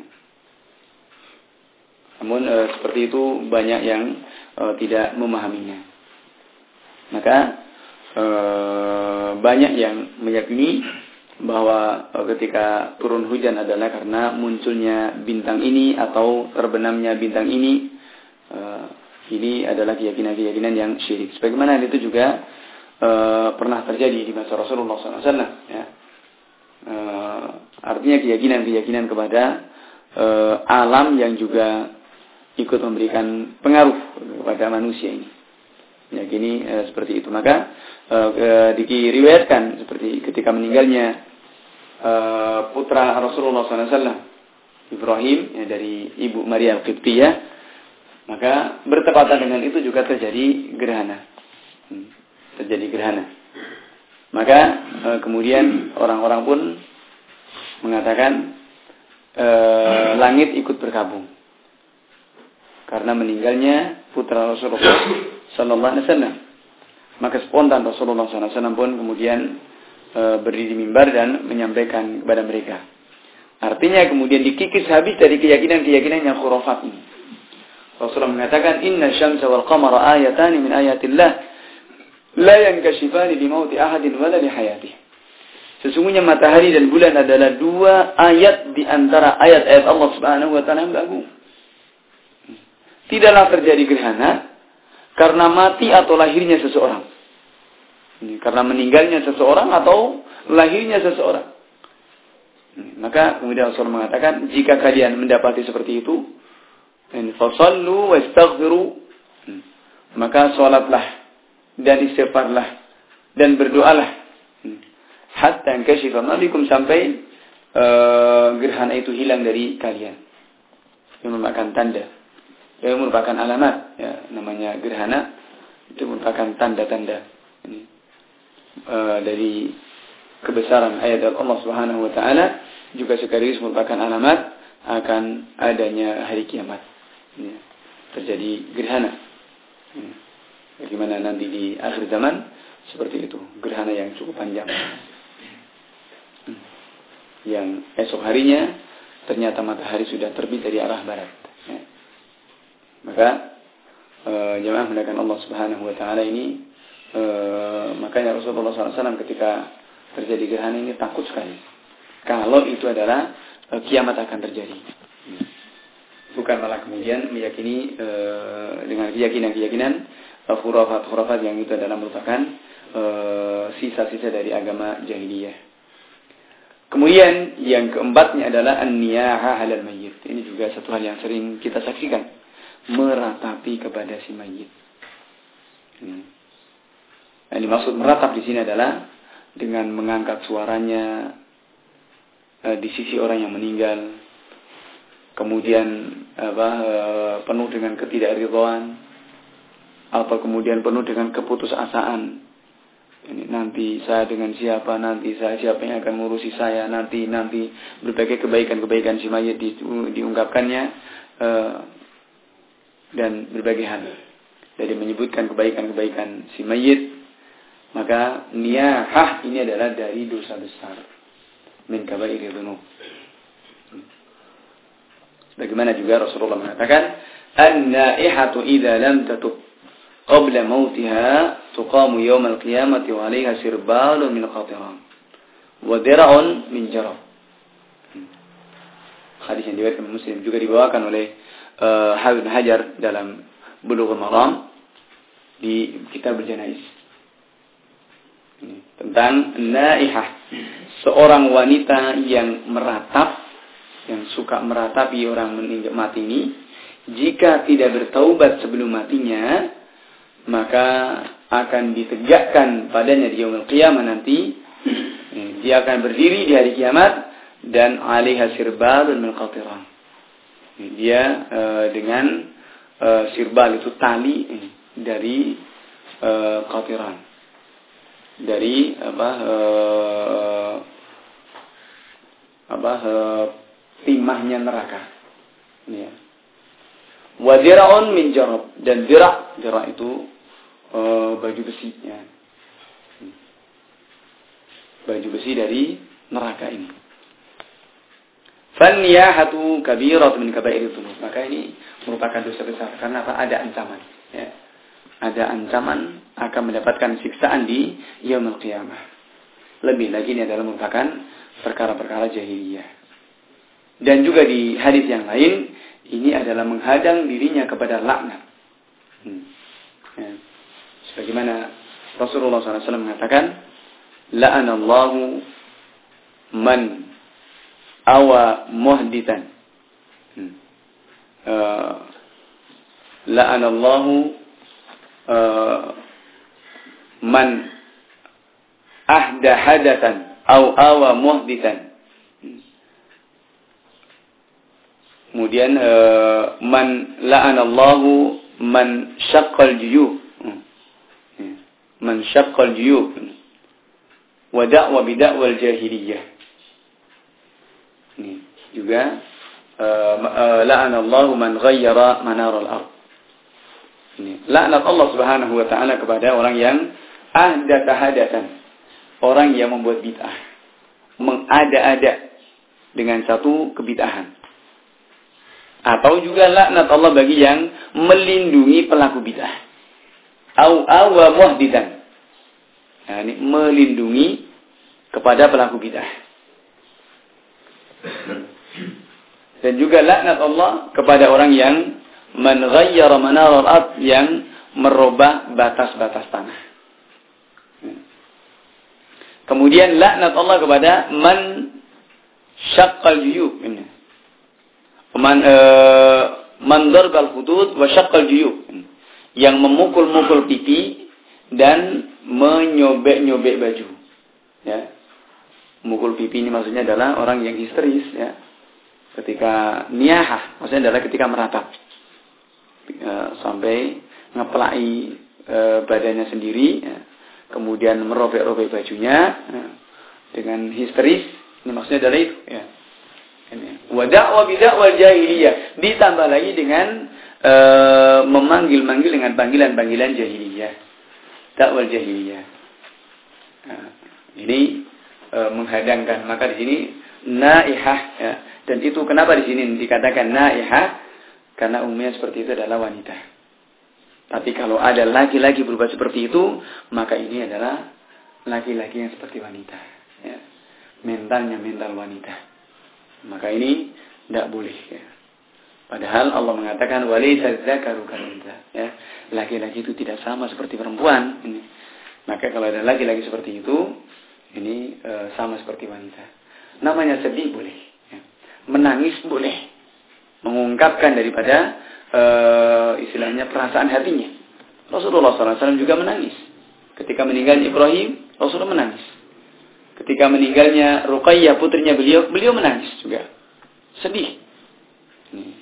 Speaker 1: Namun e, seperti itu banyak yang e, tidak memahaminya. Maka e, banyak yang meyakini bahwa e, ketika turun hujan adalah karena munculnya bintang ini atau terbenamnya bintang ini. E, ini adalah keyakinan-keyakinan yang syirik. Sebagaimana itu juga e, pernah terjadi di masa Rasulullah shallallahu alaihi wasallam. Ya. Uh, artinya keyakinan-keyakinan kepada uh, alam yang juga ikut memberikan pengaruh kepada manusia ini. Yakini uh, seperti itu. Maka uh, uh, diriwayatkan seperti ketika meninggalnya uh, putra Rasulullah shallallahu alaihi wasallam Ibrahim ya, dari ibu Maria Al-Qibtiyah, maka bertepatan dengan itu juga terjadi gerhana. Hmm, terjadi gerhana. Maka e, kemudian orang-orang pun mengatakan e, langit ikut berkabung karena meninggalnya putra Rasulullah Sallallahu Alaihi Wasallam. Maka spontan Rasulullah Sallallahu Alaihi Wasallam pun kemudian e, berdiri di mimbar dan menyampaikan kepada mereka. Artinya kemudian dikikis habis dari keyakinan-keyakinan yang khurafat ini. Rasulullah mengatakan, Inna syamsa wal qamara ayatani min ayatillah. La yankashifani li mauti ahadin wala li hayatih. Sesungguhnya matahari dan bulan adalah dua ayat di antara ayat-ayat Allah Subhanahu wa taala yang agung. tidaklah terjadi gerhana karena mati atau lahirnya seseorang. Ini karena meninggalnya seseorang atau lahirnya seseorang. Ini, maka kemudian Rasulullah mengatakan, jika kalian mendapati seperti itu, fasallu wastaghfiru, maka salatlah dan istighfarlah dan berdoalah hatta kashifa ma bikum, sampai uh, gerhana itu hilang dari kalian. Itu merupakan tanda, itu merupakan alamat, ya, namanya gerhana itu merupakan tanda-tanda ini, uh, dari kebesaran ayat Allah Subhanahu wa taala, juga sekaligus merupakan alamat akan adanya hari kiamat. Ya, terjadi gerhana. Ya, bagaimana nanti di akhir zaman seperti itu, gerhana yang cukup panjang. Yang esok harinya ternyata matahari sudah terbit dari arah barat. Ya. Maka e, jemaah mendakan Allah Subhanahu wa taala ini, e, makanya Rasulullah shallallahu alaihi wasallam ketika terjadi gerhana ini takut sekali. Kalau itu adalah e, kiamat akan terjadi. Bukan malah kemudian meyakini e, dengan keyakinan-keyakinan e, khurafat-khurafat yang itu adalah merupakan e, sisa-sisa dari agama jahiliyah. Kemudian yang keempatnya adalah an-niyaha 'alal mayyit. Ini juga satu hal yang sering kita saksikan, meratapi kepada si mayit. Hmm. Yang dimaksud meratap di sini adalah dengan mengangkat suaranya uh, di sisi orang yang meninggal, kemudian apa, uh, penuh dengan ketidakridhaan, atau kemudian penuh dengan keputusasaan. Ini nanti saya dengan siapa, nanti saya siapa yang akan mengurusi saya, nanti nanti berbagai kebaikan-kebaikan si mayit di, diungkapkannya uh, dan berbagai hal. Jadi menyebutkan kebaikan-kebaikan si mayit, maka niyahah ini adalah dari dosa besar, min kabairi dzunub. Bagaimana juga Rasulullah mengatakan, an-naihatu idza lam tatub qabla mautiha tuqamu yawmal qiyamati wa 'alaiha sirbalun min qatiran wa dir'un min jarab. Hadis yang diriwayatkan Muslim, juga dibawakan oleh uh, Hafiz Hajar dalam Bulughul Maram di kitab Al-Janaiz. Tentang naihah, seorang wanita yang meratap, yang suka meratapi orang meninggal mati ini, jika tidak bertaubat sebelum matinya, maka akan ditegakkan padanya di yaumul qiyamah nanti. Dia akan berdiri di hari kiamat dan 'alaiha sirbalun min qatiran. Dia uh, dengan uh, sirbal itu tali eh, dari uh, qatiran, dari apa uh, apa uh, timahnya neraka. Ya. Wa dir'un min jarab, dan dira' dira' itu uh, baju besi, ya. Baju besi dari neraka ini. Fanniyahatu kabiratun min kaba'ir dzunub. Maka ini merupakan dosa besar karena apa? Ada ancaman, ya. Ada ancaman akan mendapatkan siksaan di yaumul qiyamah. Lebih lagi ini adalah merupakan perkara-perkara jahiliyah. Dan juga di hadis yang lain, ini adalah menghadang dirinya kepada laknat. Hmm. Ya. Sebagaimana Rasulullah shallallahu alaihi wasallam mengatakan, la'anallahu man awa muhditan. Hmm. Uh, la'anallahu uh, man ahda hadatan aw awa muhditan. Kemudian uh, man la'anallahu man syaqqal juyub. Man syaqqal juyub wa da'wa bida'wal jahiliyah. Ini juga uh, uh, la'anallahu man ghayyara manaral ardh. Ini laknat Allah Subhanahu wa taala kepada orang yang ahdatha hadatan, orang yang membuat bid'ah, mengada-ada dengan satu kebid'ahan. Atau juga laknat Allah bagi yang melindungi pelaku bid'ah. Au awa muhdidan. Nah, ini melindungi kepada pelaku bid'ah. Dan juga laknat Allah kepada orang yang Man ghayyara manar al-ard, yang merubah batas-batas tanah. Kemudian laknat Allah kepada man syaqqal juyub. Man uh, man darbal hudud wa syaqqal juyub. Yang memukul-mukul pipi dan menyobek-nyobek baju. Ya. Memukul pipi ini maksudnya adalah orang yang histeris, ya. Ketika niyahah, maksudnya adalah ketika meratap. Uh, sampai ngeplai uh, badannya sendiri, ya. Kemudian merobek-robek bajunya, ya, dengan histeris. Ini maksudnya adalah itu, ya. Wa da'wa bida'wal jahiliyah, ditambah lagi dengan uh, memanggil-manggil dengan panggilan-panggilan jahiliyah, dakwal jahiliyah. Nah, ini uh, menghadangkan. Maka di sini naihah, ya. Dan itu kenapa di sini dikatakan naihah? Karena umumnya seperti itu adalah wanita. Tapi kalau ada laki-laki berbuat seperti itu, maka ini adalah laki-laki yang seperti wanita, ya. Mentalnya mental wanita. Maka ini tidak boleh, ya. Padahal Allah mengatakan walaysa dzakaru kal-untha, ya. Laki-laki itu tidak sama seperti perempuan. Ini. Maka kalau ada laki-laki seperti itu, ini e, sama seperti wanita. Namanya sedih boleh, ya. Menangis boleh, mengungkapkan daripada e, istilahnya perasaan hatinya. Rasulullah shallallahu alaihi wasallam juga menangis ketika meninggalnya Ibrahim. Rasulullah menangis ketika meninggalnya Ruqayyah, putrinya beliau. Beliau menangis juga, sedih. Ini.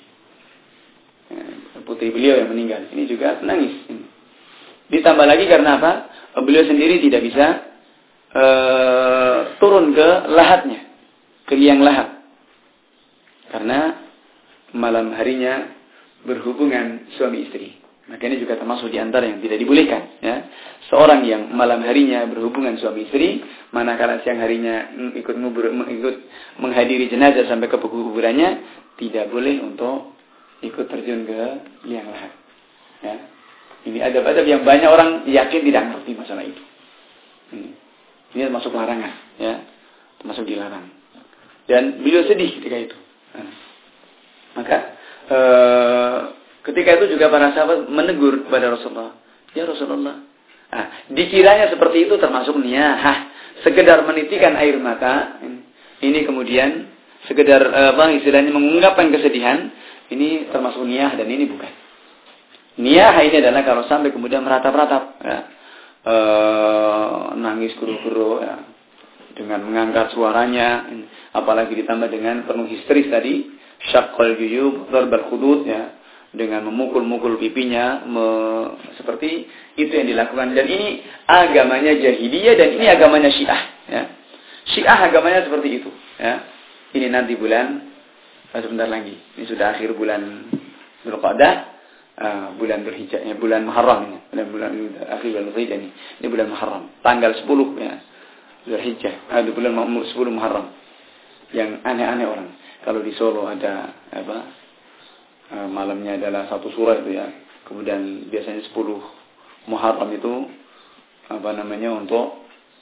Speaker 1: Putri beliau yang meninggal, ini juga menangis. Ini. Ditambah lagi karena apa? Beliau sendiri tidak bisa e, turun ke lahatnya, ke liang lahat, karena malam harinya berhubungan suami istri. Maka ini juga termasuk di antara yang tidak dibolehkan, ya. Seorang yang malam harinya berhubungan suami istri, manakala siang harinya ikut ngubur, ikut menghadiri jenazah sampai ke kuburannya, tidak boleh untuk ikut terjun ke liang lahat, ya. Ini adab-adab yang banyak orang yakin tidak mengerti masalah itu. Ini, ini termasuk larangan, ya, termasuk dilarang. Dan beliau sedih ketika itu. Nah, maka ee, ketika itu juga para sahabat menegur kepada Rasulullah, ya Rasulullah, nah, dikiranya seperti itu termasuk niyahah, sekedar menitikan air mata. Ini kemudian sekedar apa istilahnya mengungkapkan kesedihan. Ini termasuk niyah dan ini bukan. Niyah ini adalah kalau sampai kemudian meratap-ratap, ya, e, nangis guru-guru, ya, dengan mengangkat suaranya, apalagi ditambah dengan penuh histeris tadi, syaqqal juyub, darbal hudud, ya, dengan memukul-mukul pipinya, me, seperti itu yang dilakukan. Dan ini agamanya jahiliyah dan ini agamanya Syiah, ya. Syiah agamanya seperti itu, ya. Ini nanti bulan, sebentar lagi, ini sudah akhir bulan Dzulqa'dah, uh, bulan Dzulhijjah, ya, bulan Muharram, ya. bulan bulan akhir bulan Dzulhijjah ini, ini bulan Muharram, tanggal sepuluh, ya, Dzulhijjah, ada bulan sepuluh Muharram. Yang aneh-aneh orang, kalau di Solo ada apa? Uh, malamnya adalah satu surah itu, ya. Kemudian biasanya sepuluh Muharram itu apa namanya untuk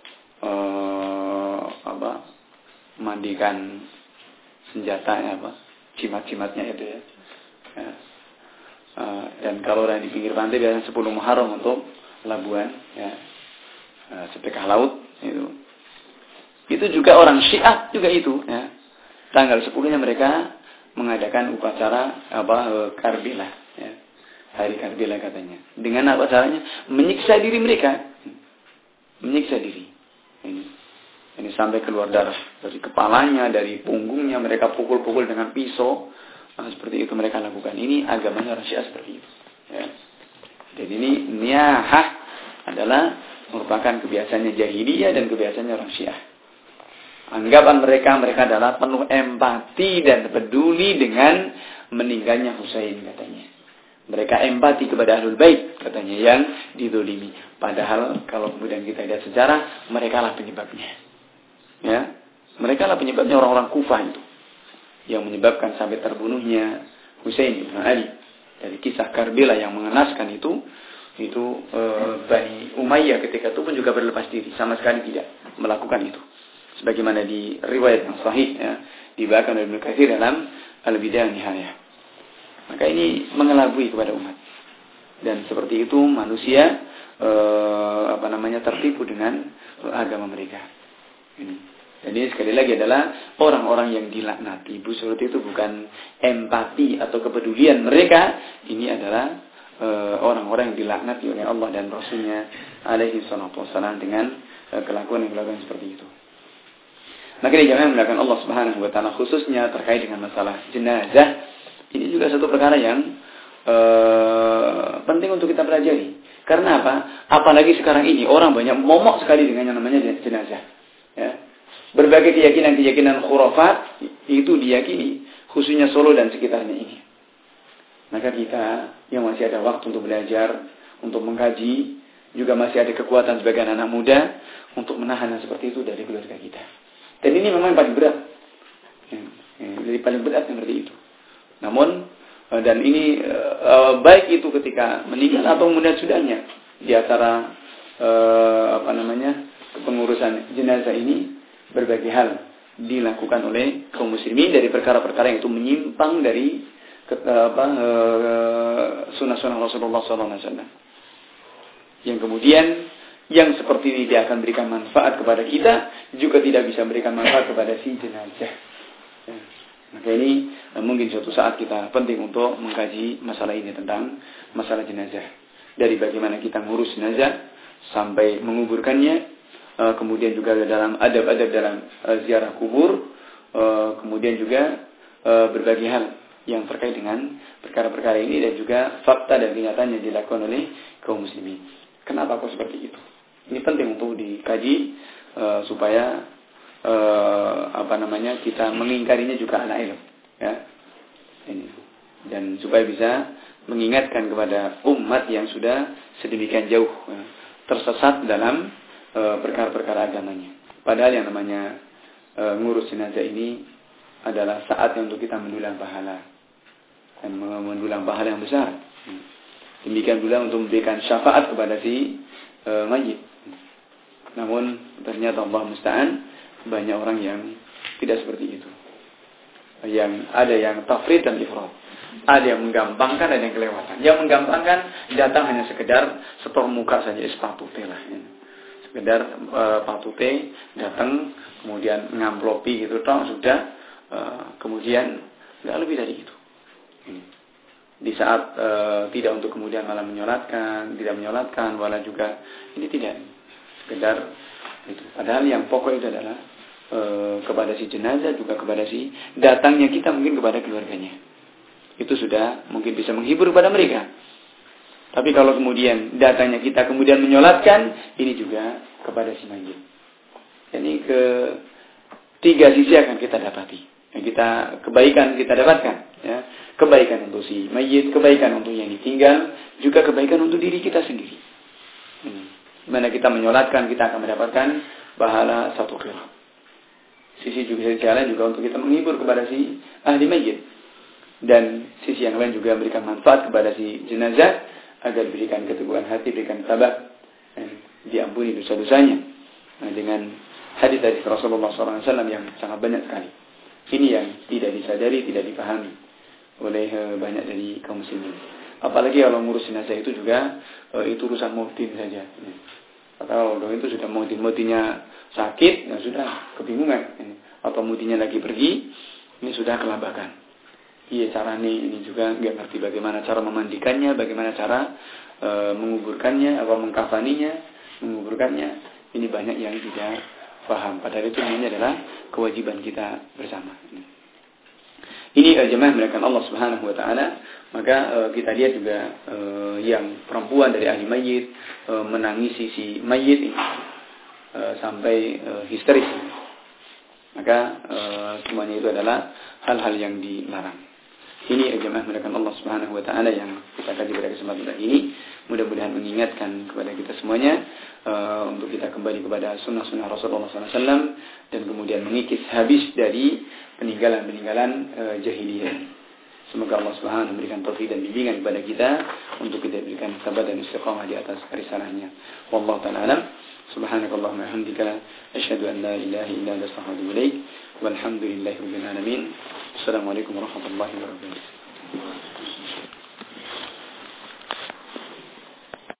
Speaker 1: uh, apa? mandikan senjatanya, apa, jimat-jimatnya itu, ya. Ya. Uh, dan kalau di pinggir pantai biasanya sepuluh Muharram untuk labuan, ya, uh, sedekah laut itu. Itu juga orang Syiah juga itu, ya. Tanggal sepuluhnya mereka mengadakan upacara apa Karbila, ya. Hari Karbila katanya. Dengan apa caranya? Menyiksa diri mereka, menyiksa diri. Ini. Ini sampai keluar darah dari kepalanya, dari punggungnya, mereka pukul-pukul dengan pisau. Nah, seperti itu mereka lakukan. Ini agamanya orang Syiah seperti itu, ya. Dan ini niyahah adalah merupakan kebiasaannya jahiliyah dan kebiasaannya orang Syiah. Anggapan mereka, mereka adalah penuh empati dan peduli dengan meninggalnya Husain, katanya. Mereka empati kepada Ahlul Bait, katanya, yang dizolimi. Padahal kalau kemudian kita lihat sejarah, mereka lah penyebabnya. Ya, mereka lah penyebabnya, orang-orang Kufah itu yang menyebabkan sampai terbunuhnya Husain bin Ali. Dari kisah Karbala yang mengenaskan itu, itu e, Bani Umayyah ketika itu pun juga berlepas diri, sama sekali tidak melakukan itu. Sebagaimana di riwayat yang sahih, ya, dibawakan oleh Ibnu Katsir dalam Al-Bidayah Nihayah. Maka ini mengelabui kepada umat. Dan seperti itu manusia eh, apa namanya tertipu dengan agama mereka. Ini. Dan ini sekali lagi adalah orang-orang yang dilaknati. Ibu seperti itu bukan empati atau kepedulian mereka. Ini adalah eh, orang-orang yang dilaknati oleh Allah dan Rasulnya alaihi salatu wassalam dengan eh, kelakuan yang dilakukan seperti itu. Maka ini jangan melakukan Allah Subhanahu wa taala khususnya terkait dengan masalah jenazah. Ini juga satu perkara yang uh, penting untuk kita pelajari. Karena apa? Apalagi sekarang ini orang banyak momok sekali dengan yang namanya jenazah. Ya. Berbagai keyakinan-keyakinan khurafat itu diyakini, khususnya Solo dan sekitarnya ini. Maka kita yang masih ada waktu untuk belajar, untuk mengkaji, juga masih ada kekuatan sebagai anak muda untuk menahan yang seperti itu dari keluarga kita. Dan ini memang paling berat. Ya, ya, jadi paling berat seperti itu. Namun, dan ini e, baik itu ketika meninggal atau kemudian sudahnya. Di antara e, apa namanya pengurusan jenazah ini, berbagai hal dilakukan oleh kaum muslimin dari perkara-perkara yang itu menyimpang dari ke, apa, e, sunnah-sunnah Rasulullah shallallahu alaihi wasallam. Yang kemudian yang seperti ini dia akan berikan manfaat kepada kita, juga tidak bisa berikan manfaat kepada si jenazah. Ya. Maka ini eh, mungkin suatu saat kita penting untuk mengkaji masalah ini tentang masalah jenazah. Dari bagaimana kita ngurus jenazah sampai menguburkannya, eh, kemudian juga dalam adab-adab dalam eh, ziarah kubur, eh, kemudian juga eh, berbagai hal yang terkait dengan perkara-perkara ini dan juga fakta dan kenyataan yang dilakukan oleh kaum muslimin. Kenapa kok seperti itu? Ini penting untuk dikaji uh, supaya uh, apa namanya kita mengingkarinya juga ala ilmu, ya. Ini. Dan supaya bisa mengingatkan kepada umat yang sudah sedemikian jauh ya, tersesat dalam uh, perkara-perkara agamanya. Padahal yang namanya uh, ngurus jenazah ini adalah saatnya untuk kita mendulang pahala dan mendulang pahala yang besar. Demikian pula untuk memberikan syafaat kepada si uh, mayit. Namun ternyata Allah musta'an banyak orang yang tidak seperti itu. Yang ada yang tafrid dan ifrat. Ada yang menggampangkan, ada yang kelewatan. Yang menggampangkan datang hanya sekedar setor muka saja, patute lah. Sekedar uh, patute datang kemudian ngamplopi gitu toh sudah uh, kemudian nggak lebih dari itu. Ini. Di saat uh, tidak untuk kemudian malah menyolatkan, tidak menyolatkan, wala juga ini tidak. Sekedar itu. Padahal yang pokok itu adalah e, kepada si jenazah juga kepada si datangnya kita mungkin kepada keluarganya. Itu sudah mungkin bisa menghibur kepada mereka. Tapi kalau kemudian datangnya kita kemudian menyolatkan, ini juga kepada si mayit. Jadi ke tiga sisi akan kita dapati. Yang kita kebaikan kita dapatkan. Ya. Kebaikan untuk si mayit, kebaikan untuk yang ditinggal, juga kebaikan untuk diri kita sendiri. Hmm. Mana kita menyolatkan, kita akan mendapatkan pahala satu qiraat. Sisi juga sisi lain juga untuk kita menghibur kepada si ahli mayit. Dan sisi yang lain juga memberikan manfaat kepada si jenazah agar diberikan keteguhan hati, berikan sabar, dan diampuni dosa-dosanya. Nah, dengan hadis-hadis Rasulullah shallallahu alaihi wasallam yang sangat banyak sekali. Ini yang tidak disadari, tidak dipahami oleh banyak dari kaum muslimin. Apalagi kalau ngurus jenazah itu juga itu urusan muhtin saja. Atau kalau itu sudah muhtin-muhtinnya sakit, ya sudah kebingungan. Atau muhtinnya lagi pergi, ini sudah kelabakan. Iya caranya ini juga nggak ngerti bagaimana cara memandikannya, bagaimana cara e, menguburkannya, atau mengkafaninya, menguburkannya. Ini banyak yang tidak paham. Padahal itu ini adalah kewajiban kita bersama. Ini jemaah melakukan Allah Subhanahu Wa Taala. Maka e, kita lihat juga e, yang perempuan dari ahli mayit e, menangisi si mayit ini e, sampai e, histeris. Maka e, semuanya itu adalah hal-hal yang dilarang. Ini jemaah melakukan Allah Subhanahu Wa Taala yang kita kaji pada kesempatan ini. Mudah-mudahan mengingatkan kepada kita semuanya e, untuk kita kembali kepada sunnah-sunnah Rasulullah shallallahu alaihi wasallam dan kemudian mengikis habis dari peninggalan-peninggalan e, jahiliyah. Semoga Allah Subhanahu memberikan taufik dan bimbingan kepada kita untuk kita berikan sabar dan istiqamah di atas risalahnya. Wallahu ta'ala alam. Subhanakallahumma wa bihamdika asyhadu an la ilaha illa anta astaghfiruka wa atubu ilaik. Walhamdulillahirabbil alamin. Assalamualaikum warahmatullahi wabarakatuh.